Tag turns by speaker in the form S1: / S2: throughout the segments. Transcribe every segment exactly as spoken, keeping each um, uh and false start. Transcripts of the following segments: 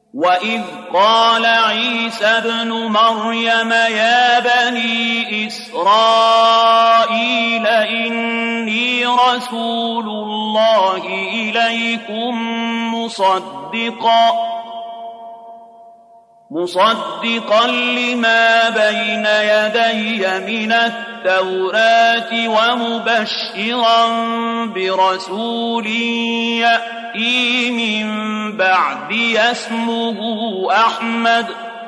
S1: وَإِذْ قَالَ عِيسَى ابْنُ مَرْيَمَ يَا بَنِي إِسْرَائِيلَ إِنِّي رَسُولُ اللَّهِ إِلَيْكُمْ مُصَدِّقًا مُصَدِّقًا لِمَا بَيْنَ يَدَيَّ مِنَ التَّوْرَاةِ وَمُبَشِّرًا بِرَسُولٍ يَأْتِي مِن بَعْدِي اسْمُهُ أَحْمَدُ.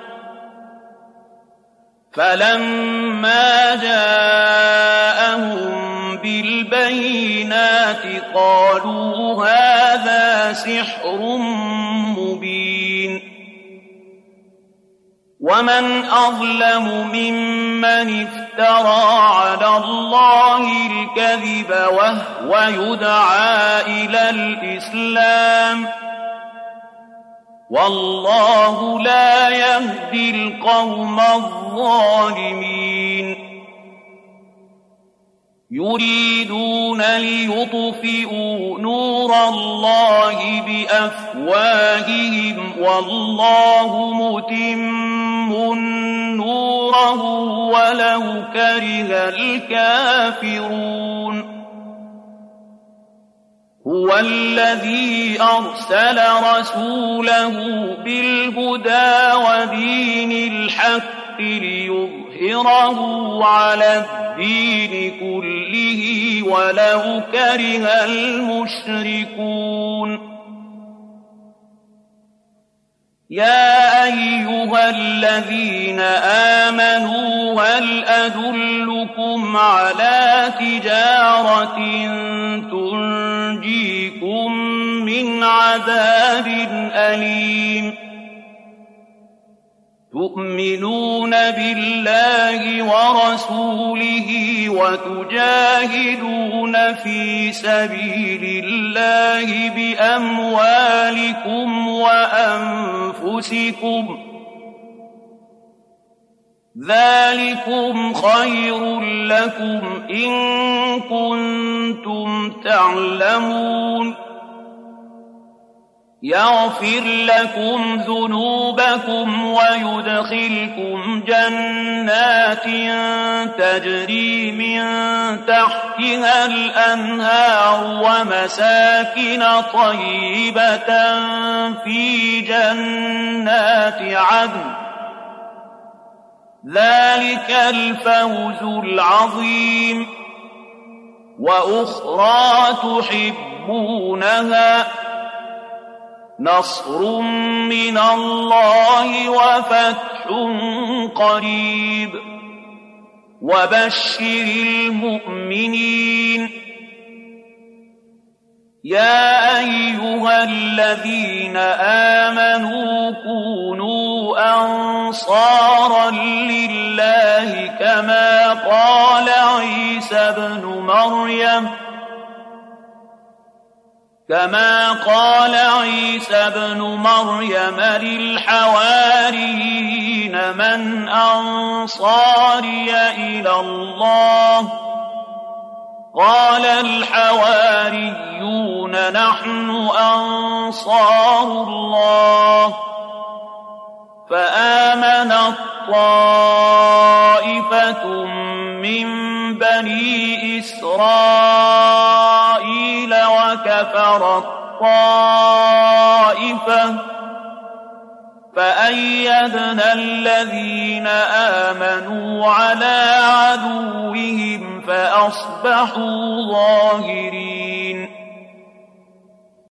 S1: فَلَمَّا جَاءَهُم بِالْبَيِّنَاتِ قَالُوا هَٰذَا سِحْرٌ مُّبِينٌ. وَمَنْ أَظْلَمُ مِمَّنِ افْتَرَىٰ عَلَى اللَّهِ الْكَذِبَ وَهُوَ يُدْعَىٰ إِلَى الْإِسْلَامِ ۚ وَاللَّهُ لَا يَهْدِي الْقَوْمَ الظَّالِمِينَ. يُرِيدُونَ لِيُطْفِئُوا نُورَ اللَّهِ بِأَفْوَاهِهِمْ وَاللَّهُ مُتِمُّ نُورَهُ وَلَوْ كَرِهَ الْكَافِرُونَ. هُوَ الَّذِي أَرْسَلَ رَسُولَهُ بِالْهُدَىٰ وَدِينِ الْحَقِّ لِيُظْهِرَهُ عَلَى الدِّينِ كُلِّهِ وَلَوْ كَرِهَ الْمُشْرِكُونَ. يَا أَيُّهَا الَّذِينَ آمَنُوا هَلْ أَدُلُّكُمْ عَلَىٰ تِجَارَةٍ تُنجِيكُم مِّنْ عَذَابٍ أَلِيمٍ. تُؤْمِنُونَ بِاللَّهِ وَرَسُولِهِ وَتُجَاهِدُونَ فِي سَبِيلِ اللَّهِ بِأَمْوَالِكُمْ وَأَنفُسِكُمْ ۚ ذَٰلِكُمْ خَيْرٌ لَّكُمْ إِن كُنتُمْ تَعْلَمُونَ. يَغْفِرْ لَكُمْ ذُنُوبَكُمْ وَيُدْخِلْكُمْ جَنَّاتٍ تَجْرِي مِن تَحْتِهَا الْأَنْهَارُ وَمَسَاكِنَ طَيِّبَةً فِي جَنَّاتِ عَدْنٍ ۚ ذَٰلِكَ الْفَوْزُ الْعَظِيمُ. وَأُخْرَىٰ تُحِبُّونَهَا ۖ نَصْرٌ مِّنَ اللَّهِ وَفَتْحٌ قَرِيبٌ. وَبَشِّرِ الْمُؤْمِنِينَ. يَا أَيُّهَا الَّذِينَ آمَنُوا كُونُوا أَنصَارًا لِّلَّهِ كَمَا قَالَ عِيسَى ابْنُ مَرْيَمَ كما قال عيسى ابْنُ مَرْيَمَ لِلْحَوَارِيِّينَ مَنْ أَنصَارِيَ إِلَى اللَّهِ ۖ قَالَ الْحَوَارِيُّونَ نَحْنُ أَنصَارُ اللَّهِ ۖ فَآمَنَت طَّائِفَةٌ مِّن بَنِي إِسْرَائِيلَ وَكَفَرَت طَّائِفَةٌ ۖ فَأَيَّدْنَا الَّذِينَ آمَنُوا عَلَىٰ عَدُوِّهِمْ فَأَصْبَحُوا ظَاهِرِينَ.